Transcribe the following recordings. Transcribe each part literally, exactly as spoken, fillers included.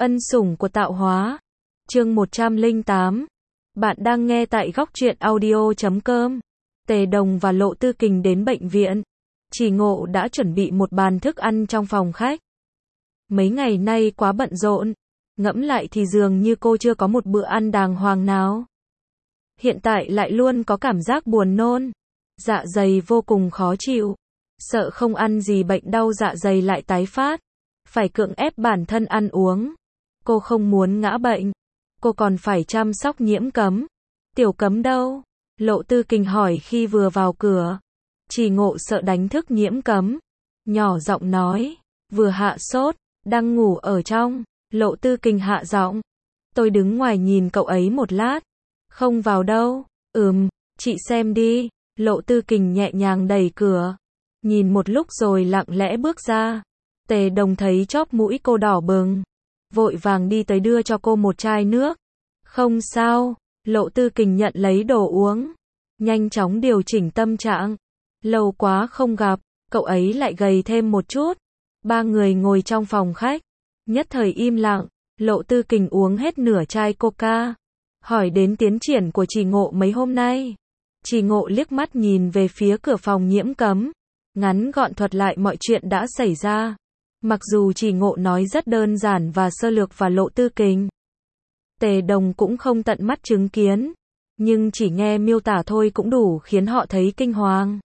Ân sủng của tạo hóa. Chương một trăm lẻ tám. Bạn đang nghe tại góc truyện audio chấm com. Tề Đồng và Lộ Tư Kình đến bệnh viện. Chỉ Ngộ đã chuẩn bị một bàn thức ăn trong phòng khách. Mấy ngày nay quá bận rộn. Ngẫm lại thì dường như cô chưa có một bữa ăn đàng hoàng nào. Hiện tại lại luôn có cảm giác buồn nôn. Dạ dày vô cùng khó chịu. Sợ không ăn gì bệnh đau dạ dày lại tái phát. Phải cưỡng ép bản thân ăn uống. Cô không muốn ngã bệnh. Cô còn phải chăm sóc Nhiễm Cấm. Tiểu Cấm đâu? Lộ Tư Kình hỏi khi vừa vào cửa. Chỉ Ngộ sợ đánh thức Nhiễm Cấm. Nhỏ giọng nói. Vừa hạ sốt, đang ngủ ở trong. Lộ Tư Kình hạ giọng. Tôi đứng ngoài nhìn cậu ấy một lát. Không vào đâu. Ừm, chị xem đi. Lộ Tư Kình nhẹ nhàng đẩy cửa. Nhìn một lúc rồi lặng lẽ bước ra. Tề Đồng thấy chóp mũi cô đỏ bừng. Vội vàng đi tới đưa cho cô một chai nước. Không sao. Lộ Tư Kình nhận lấy đồ uống. Nhanh chóng điều chỉnh tâm trạng. Lâu quá không gặp, cậu ấy lại gầy thêm một chút. Ba người ngồi trong phòng khách. Nhất thời im lặng. Lộ Tư Kình uống hết nửa chai coca. Hỏi đến tiến triển của Chỉ Ngộ mấy hôm nay. Chỉ Ngộ liếc mắt nhìn về phía cửa phòng Nhiễm Cấm. Ngắn gọn thuật lại mọi chuyện đã xảy ra. Mặc dù Chỉ Ngộ nói rất đơn giản và sơ lược và Lộ Tư Kình, Tề Đồng cũng không tận mắt chứng kiến. Nhưng chỉ nghe miêu tả thôi cũng đủ khiến họ thấy kinh hoàng.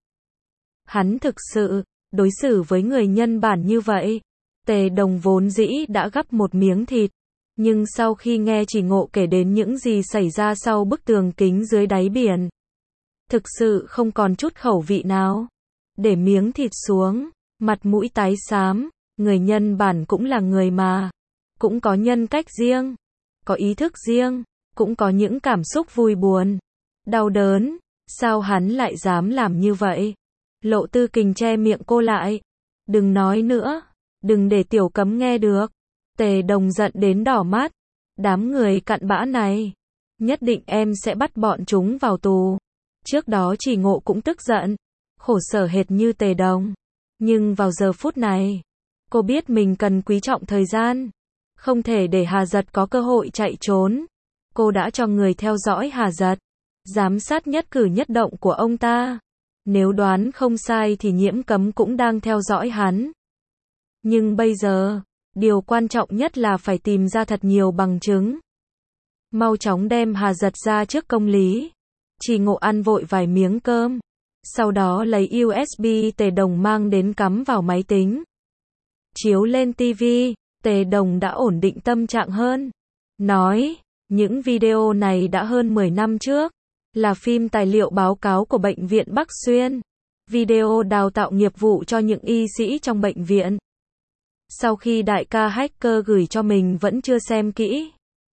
Hắn thực sự đối xử với người nhân bản như vậy. Tề Đồng vốn dĩ đã gắp một miếng thịt. Nhưng sau khi nghe Chỉ Ngộ kể đến những gì xảy ra sau bức tường kính dưới đáy biển, thực sự không còn chút khẩu vị nào. Để miếng thịt xuống, mặt mũi tái xám. Người nhân bản cũng là người mà. Cũng có nhân cách riêng. Có ý thức riêng. Cũng có những cảm xúc vui buồn. Đau đớn. Sao hắn lại dám làm như vậy? Lộ Tư Kình che miệng cô lại. Đừng nói nữa. Đừng để Tiểu Cấm nghe được. Tề Đồng giận đến đỏ mắt. Đám người cặn bã này. Nhất định em sẽ bắt bọn chúng vào tù. Trước đó Chỉ Ngộ cũng tức giận. Khổ sở hệt như Tề Đồng. Nhưng vào giờ phút này, cô biết mình cần quý trọng thời gian. Không thể để Hà Giật có cơ hội chạy trốn. Cô đã cho người theo dõi Hà Giật. Giám sát nhất cử nhất động của ông ta. Nếu đoán không sai thì Nhiễm Cấm cũng đang theo dõi hắn. Nhưng bây giờ, điều quan trọng nhất là phải tìm ra thật nhiều bằng chứng. Mau chóng đem Hà Giật ra trước công lý. Chỉ Ngộ ăn vội vài miếng cơm. Sau đó lấy u ét bê Tề Đồng mang đến cắm vào máy tính. Chiếu lên tivi, Tề Đồng đã ổn định tâm trạng hơn. Nói, những video này đã hơn mười năm trước. Là phim tài liệu báo cáo của Bệnh viện Bắc Xuyên. Video đào tạo nghiệp vụ cho những y sĩ trong bệnh viện. Sau khi đại ca hacker gửi cho mình vẫn chưa xem kỹ.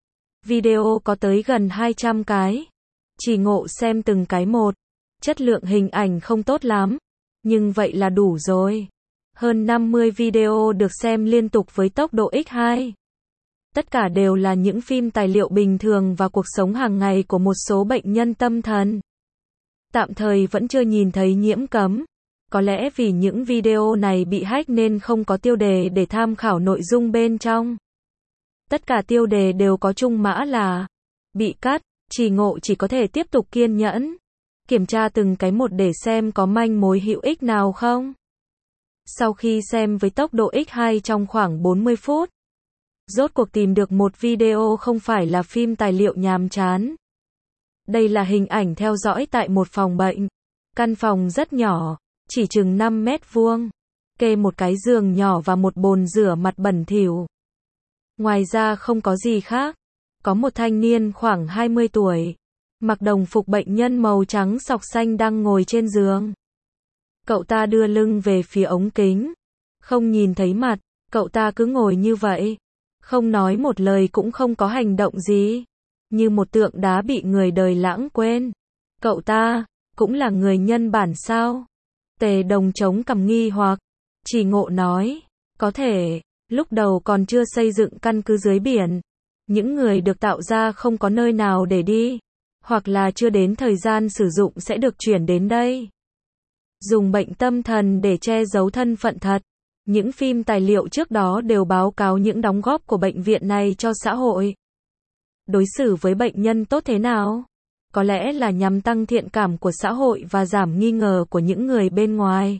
Video có tới gần hai trăm cái. Chỉ Ngộ xem từng cái một. Chất lượng hình ảnh không tốt lắm. Nhưng vậy là đủ rồi. Hơn năm mươi video được xem liên tục với tốc độ nhân hai. Tất cả đều là những phim tài liệu bình thường và cuộc sống hàng ngày của một số bệnh nhân tâm thần. Tạm thời vẫn chưa nhìn thấy Nhiễm Cấm. Có lẽ vì những video này bị hack nên không có tiêu đề để tham khảo nội dung bên trong. Tất cả tiêu đề đều có chung mã là bị cắt. Chỉ Ngộ chỉ có thể tiếp tục kiên nhẫn. Kiểm tra từng cái một để xem có manh mối hữu ích nào không. Sau khi xem với tốc độ nhân hai trong khoảng bốn mươi phút, rốt cuộc tìm được một video không phải là phim tài liệu nhàm chán. Đây là hình ảnh theo dõi tại một phòng bệnh. Căn phòng rất nhỏ, chỉ chừng năm mét vuông. Kê một cái giường nhỏ và một bồn rửa mặt bẩn thỉu. Ngoài ra không có gì khác. Có một thanh niên khoảng hai mươi tuổi. Mặc đồng phục bệnh nhân màu trắng sọc xanh đang ngồi trên giường. Cậu ta đưa lưng về phía ống kính. Không nhìn thấy mặt, cậu ta cứ ngồi như vậy. Không nói một lời cũng không có hành động gì. Như một tượng đá bị người đời lãng quên. Cậu ta, cũng là người nhân bản sao? Tề Đồng chống cằm nghi hoặc. Chỉ Ngộ nói, có thể, lúc đầu còn chưa xây dựng căn cứ dưới biển. Những người được tạo ra không có nơi nào để đi. Hoặc là chưa đến thời gian sử dụng sẽ được chuyển đến đây. Dùng bệnh tâm thần để che giấu thân phận thật. Những phim tài liệu trước đó đều báo cáo những đóng góp của bệnh viện này cho xã hội. Đối xử với bệnh nhân tốt thế nào? Có lẽ là nhằm tăng thiện cảm của xã hội và giảm nghi ngờ của những người bên ngoài.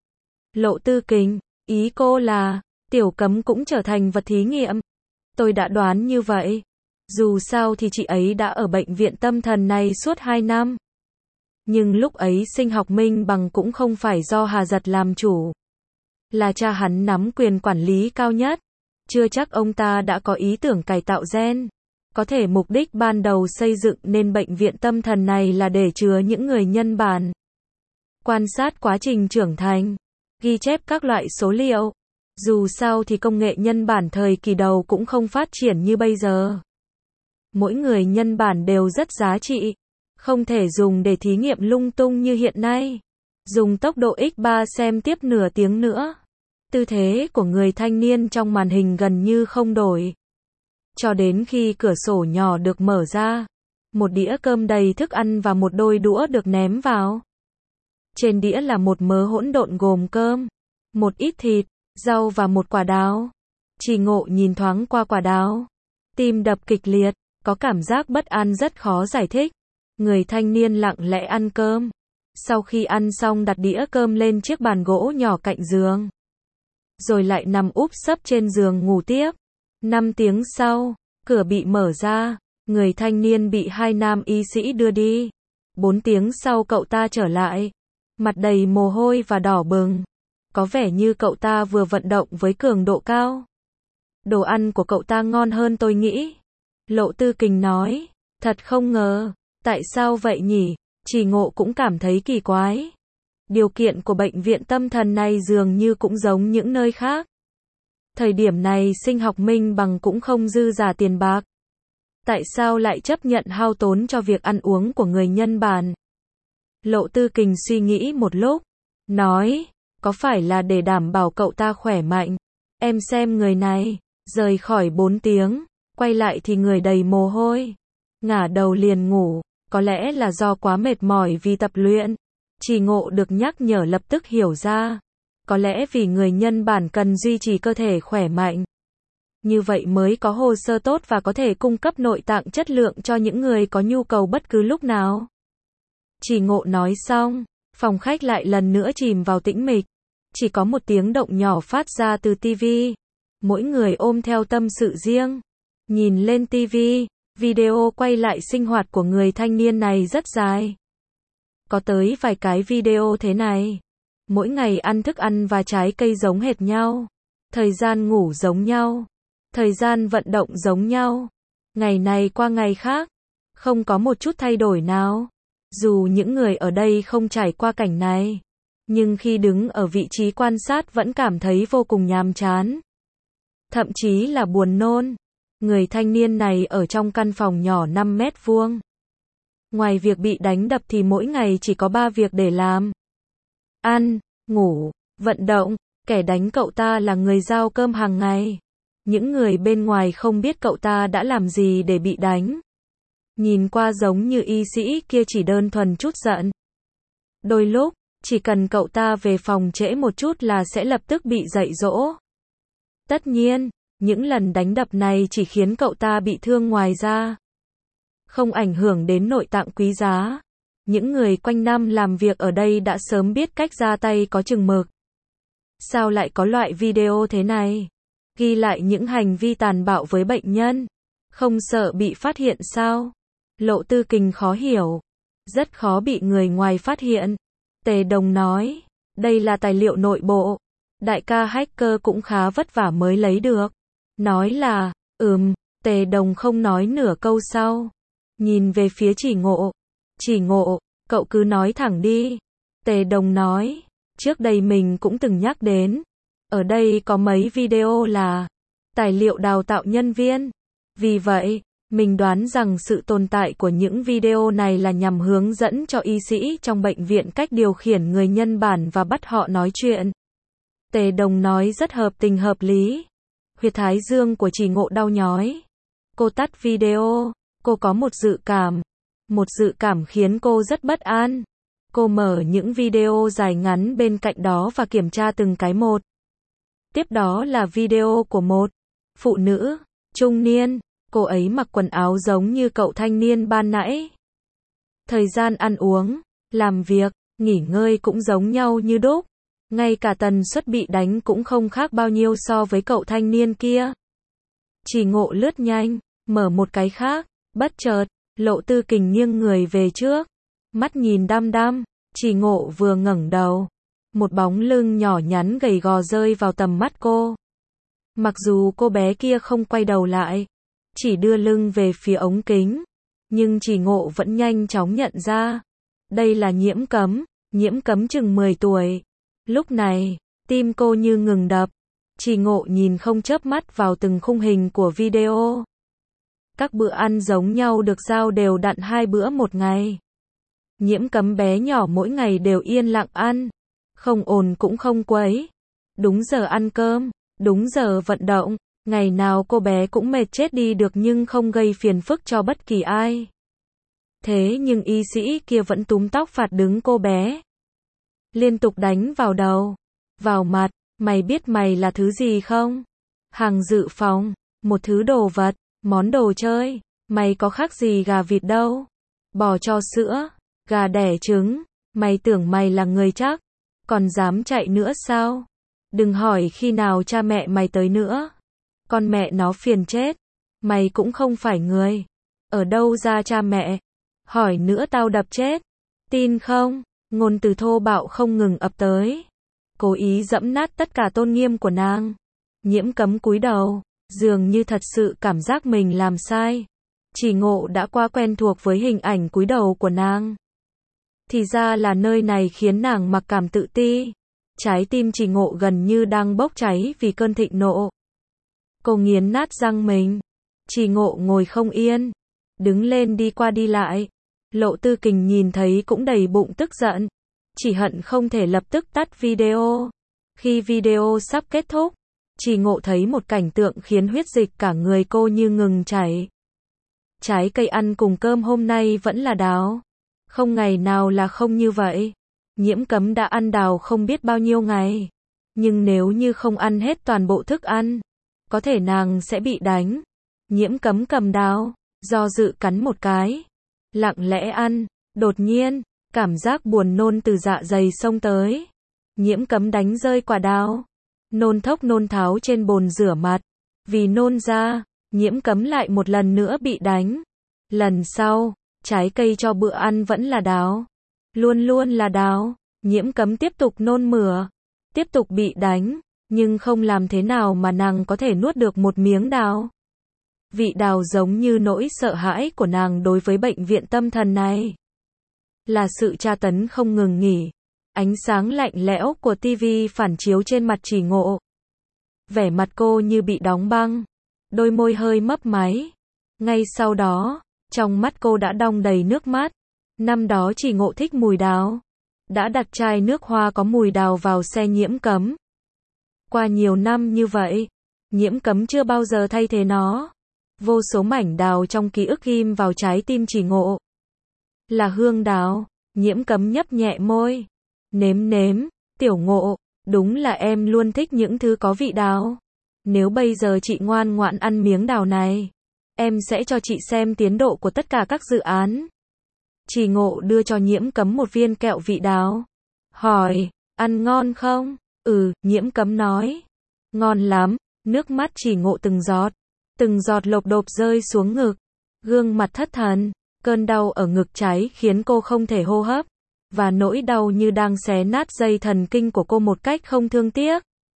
Lộ Tư Kình, ý cô là, Tiểu Cấm cũng trở thành vật thí nghiệm. Tôi đã đoán như vậy. Dù sao thì chị ấy đã ở bệnh viện tâm thần này suốt hai năm. Nhưng lúc ấy Sinh học Minh Bằng cũng không phải do Hà Giật làm chủ. Là cha hắn nắm quyền quản lý cao nhất. Chưa chắc ông ta đã có ý tưởng cải tạo gen. Có thể mục đích ban đầu xây dựng nên bệnh viện tâm thần này là để chứa những người nhân bản. Quan sát quá trình trưởng thành. Ghi chép các loại số liệu. Dù sao thì công nghệ nhân bản thời kỳ đầu cũng không phát triển như bây giờ. Mỗi người nhân bản đều rất giá trị. Không thể dùng để thí nghiệm lung tung như hiện nay. Dùng tốc độ nhân ba xem tiếp nửa tiếng nữa. Tư thế của người thanh niên trong màn hình gần như không đổi. Cho đến khi cửa sổ nhỏ được mở ra. Một đĩa cơm đầy thức ăn và một đôi đũa được ném vào. Trên đĩa là một mớ hỗn độn gồm cơm, một ít thịt, rau và một quả đào. Chỉ Ngộ nhìn thoáng qua quả đào. Tim đập kịch liệt, có cảm giác bất an rất khó giải thích. Người thanh niên lặng lẽ ăn cơm. Sau khi ăn xong đặt đĩa cơm lên chiếc bàn gỗ nhỏ cạnh giường. Rồi lại nằm úp sấp trên giường ngủ tiếp. Năm tiếng sau, cửa bị mở ra. Người thanh niên bị hai nam y sĩ đưa đi. Bốn tiếng sau cậu ta trở lại. Mặt đầy mồ hôi và đỏ bừng. Có vẻ như cậu ta vừa vận động với cường độ cao. Đồ ăn của cậu ta ngon hơn tôi nghĩ. Lộ Tư Kình nói. Thật không ngờ. Tại sao vậy nhỉ? Chỉ Ngộ cũng cảm thấy kỳ quái. Điều kiện của bệnh viện tâm thần này dường như cũng giống những nơi khác. Thời điểm này Sinh học Minh Bằng cũng không dư giả tiền bạc. Tại sao lại chấp nhận hao tốn cho việc ăn uống của người nhân bản? Lộ Tư Kình suy nghĩ một lúc. Nói, có phải là để đảm bảo cậu ta khỏe mạnh? Em xem người này, rời khỏi bốn tiếng, quay lại thì người đầy mồ hôi. Ngả đầu liền ngủ, có lẽ là do quá mệt mỏi vì tập luyện. Chỉ Ngộ được nhắc nhở lập tức hiểu ra. Có lẽ vì người nhân bản cần duy trì cơ thể khỏe mạnh. Như vậy mới có hồ sơ tốt và có thể cung cấp nội tạng chất lượng cho những người có nhu cầu bất cứ lúc nào. Chỉ Ngộ nói xong, phòng khách lại lần nữa chìm vào tĩnh mịch. Chỉ có một tiếng động nhỏ phát ra từ tivi. Mỗi người ôm theo tâm sự riêng. Nhìn lên tivi, video quay lại sinh hoạt của người thanh niên này rất dài. Có tới vài cái video thế này. Mỗi ngày ăn thức ăn và trái cây giống hệt nhau. Thời gian ngủ giống nhau. Thời gian vận động giống nhau. Ngày này qua ngày khác. Không có một chút thay đổi nào. Dù những người ở đây không trải qua cảnh này. Nhưng khi đứng ở vị trí quan sát vẫn cảm thấy vô cùng nhàm chán. Thậm chí là buồn nôn. Người thanh niên này ở trong căn phòng nhỏ năm mét vuông. Ngoài việc bị đánh đập thì mỗi ngày chỉ có ba việc để làm. Ăn, ngủ, vận động. Kẻ đánh cậu ta là người giao cơm hàng ngày. Những người bên ngoài không biết cậu ta đã làm gì để bị đánh. Nhìn qua giống như y sĩ kia chỉ đơn thuần chút giận. Đôi lúc, chỉ cần cậu ta về phòng trễ một chút là sẽ lập tức bị dạy dỗ. Tất nhiên, những lần đánh đập này chỉ khiến cậu ta bị thương ngoài ra. Không ảnh hưởng đến nội tạng quý giá. Những người quanh năm làm việc ở đây đã sớm biết cách ra tay có chừng mực. Sao lại có loại video thế này? Ghi lại những hành vi tàn bạo với bệnh nhân. Không sợ bị phát hiện sao? Lộ Tư Kình khó hiểu. Rất khó bị người ngoài phát hiện. Tề Đồng nói. Đây là tài liệu nội bộ. Đại ca hacker cũng khá vất vả mới lấy được. Nói là, ừm, Tề Đồng không nói nửa câu sau. Nhìn về phía Chỉ Ngộ. Chỉ Ngộ, cậu cứ nói thẳng đi. Tề Đồng nói. Trước đây mình cũng từng nhắc đến. Ở đây có mấy video là tài liệu đào tạo nhân viên. Vì vậy, mình đoán rằng sự tồn tại của những video này là nhằm hướng dẫn cho y sĩ trong bệnh viện cách điều khiển người nhân bản và bắt họ nói chuyện. Tề Đồng nói rất hợp tình hợp lý. Huyệt thái dương của Chỉ Ngộ đau nhói. Cô tắt video. Cô có một dự cảm. Một dự cảm khiến cô rất bất an. Cô mở những video dài ngắn bên cạnh đó và kiểm tra từng cái một. Tiếp đó là video của một phụ nữ trung niên, cô ấy mặc quần áo giống như cậu thanh niên ban nãy. Thời gian ăn uống, làm việc, nghỉ ngơi cũng giống nhau như đúc. Ngay cả tần suất bị đánh cũng không khác bao nhiêu so với cậu thanh niên kia. Chỉ Ngộ lướt nhanh, mở một cái khác, bất chợt, Lộ Tư Kình nghiêng người về trước, mắt nhìn đăm đăm, Chỉ Ngộ vừa ngẩng đầu, một bóng lưng nhỏ nhắn gầy gò rơi vào tầm mắt cô. Mặc dù cô bé kia không quay đầu lại, chỉ đưa lưng về phía ống kính, nhưng Chỉ Ngộ vẫn nhanh chóng nhận ra, đây là Nhiễm Cấm, Nhiễm Cấm chừng mười tuổi. Lúc này, tim cô như ngừng đập, Chỉ Ngộ nhìn không chớp mắt vào từng khung hình của video. Các bữa ăn giống nhau được giao đều đặn hai bữa một ngày. Nhiễm Cấm bé nhỏ mỗi ngày đều yên lặng ăn, không ồn cũng không quấy. Đúng giờ ăn cơm, đúng giờ vận động, ngày nào cô bé cũng mệt chết đi được nhưng không gây phiền phức cho bất kỳ ai. Thế nhưng y sĩ kia vẫn túm tóc phạt đứng cô bé. Liên tục đánh vào đầu, vào mặt, mày biết mày là thứ gì không? Hàng dự phòng, một thứ đồ vật, món đồ chơi, mày có khác gì gà vịt đâu. Bò cho sữa, gà đẻ trứng, mày tưởng mày là người chắc, còn dám chạy nữa sao? Đừng hỏi khi nào cha mẹ mày tới nữa. Con mẹ nó phiền chết, mày cũng không phải người. Ở đâu ra cha mẹ? Hỏi nữa tao đập chết. Tin không? Ngôn từ thô bạo không ngừng ập tới, cố ý dẫm nát tất cả tôn nghiêm của nàng. Nhiễm Cấm cúi đầu, dường như thật sự cảm giác mình làm sai. Chỉ Ngộ đã quá quen thuộc với hình ảnh cúi đầu của nàng. Thì ra là nơi này khiến nàng mặc cảm tự ti. Trái tim Chỉ Ngộ gần như đang bốc cháy vì cơn thịnh nộ. Cô nghiến nát răng mình. Chỉ Ngộ ngồi không yên, đứng lên đi qua đi lại. Lộ Tư Kình nhìn thấy cũng đầy bụng tức giận, chỉ hận không thể lập tức tắt video. Khi video sắp kết thúc, Chỉ Ngộ thấy một cảnh tượng khiến huyết dịch cả người cô như ngừng chảy. Trái cây ăn cùng cơm hôm nay vẫn là đào. Không ngày nào là không như vậy. Nhiễm Cấm đã ăn đào không biết bao nhiêu ngày. Nhưng nếu như không ăn hết toàn bộ thức ăn, có thể nàng sẽ bị đánh. Nhiễm Cấm cầm đào, do dự cắn một cái. Lặng lẽ ăn, đột nhiên, cảm giác buồn nôn từ dạ dày xông tới. Nhiễm Cấm đánh rơi quả đào, nôn thốc nôn tháo trên bồn rửa mặt. Vì nôn ra, Nhiễm Cấm lại một lần nữa bị đánh. Lần sau, trái cây cho bữa ăn vẫn là đào. Luôn luôn là đào. Nhiễm Cấm tiếp tục nôn mửa, tiếp tục bị đánh, nhưng không làm thế nào mà nàng có thể nuốt được một miếng đào. Vị đào giống như nỗi sợ hãi của nàng đối với bệnh viện tâm thần này. Là sự tra tấn không ngừng nghỉ. Ánh sáng lạnh lẽo của tivi phản chiếu trên mặt Chỉ Ngộ. Vẻ mặt cô như bị đóng băng. Đôi môi hơi mấp máy. Ngay sau đó, trong mắt cô đã đong đầy nước mắt. Năm đó Chỉ Ngộ thích mùi đào. Đã đặt chai nước hoa có mùi đào vào xe Nhiễm Cấm. Qua nhiều năm như vậy, Nhiễm Cấm chưa bao giờ thay thế nó. Vô số mảnh đào trong ký ức ghim vào trái tim Chỉ Ngộ. Là hương đào. Nhiễm Cấm nhấp nhẹ môi. Nếm nếm, Tiểu Ngộ, đúng là em luôn thích những thứ có vị đào. Nếu bây giờ chị ngoan ngoãn ăn miếng đào này, em sẽ cho chị xem tiến độ của tất cả các dự án. Chỉ Ngộ đưa cho Nhiễm Cấm một viên kẹo vị đào. Hỏi, ăn ngon không? Ừ, Nhiễm Cấm nói. Ngon lắm. Nước mắt Chỉ Ngộ từng giọt, từng giọt lộp độp rơi xuống ngực. Gương mặt thất thần, cơn đau ở ngực trái khiến cô không thể hô hấp. Và nỗi đau như đang xé nát dây thần kinh của cô một cách không thương tiếc.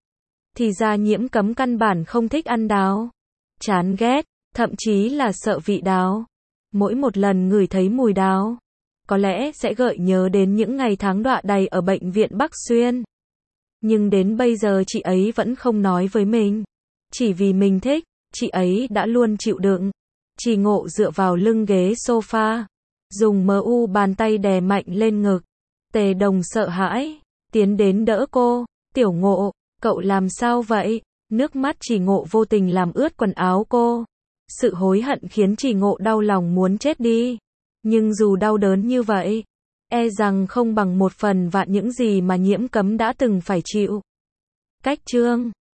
Thì ra Nhiễm Cấm căn bản không thích ăn đào. Chán ghét, thậm chí là sợ vị đào. Mỗi một lần ngửi thấy mùi đào, có lẽ sẽ gợi nhớ đến những ngày tháng đọa đầy ở bệnh viện Bắc Xuyên. Nhưng đến bây giờ chị ấy vẫn không nói với mình. Chỉ vì mình thích, chị ấy đã luôn chịu đựng. Chỉ Ngộ dựa vào lưng ghế sofa, dùng mờ u bàn tay đè mạnh lên ngực. Tề Đồng sợ hãi, tiến đến đỡ cô. Tiểu Ngộ, cậu làm sao vậy? Nước mắt Chỉ Ngộ vô tình làm ướt quần áo cô. Sự hối hận khiến Chỉ Ngộ đau lòng muốn chết đi. Nhưng dù đau đớn như vậy, e rằng không bằng một phần vạn những gì mà Nhiễm Cấm đã từng phải chịu. Cách chương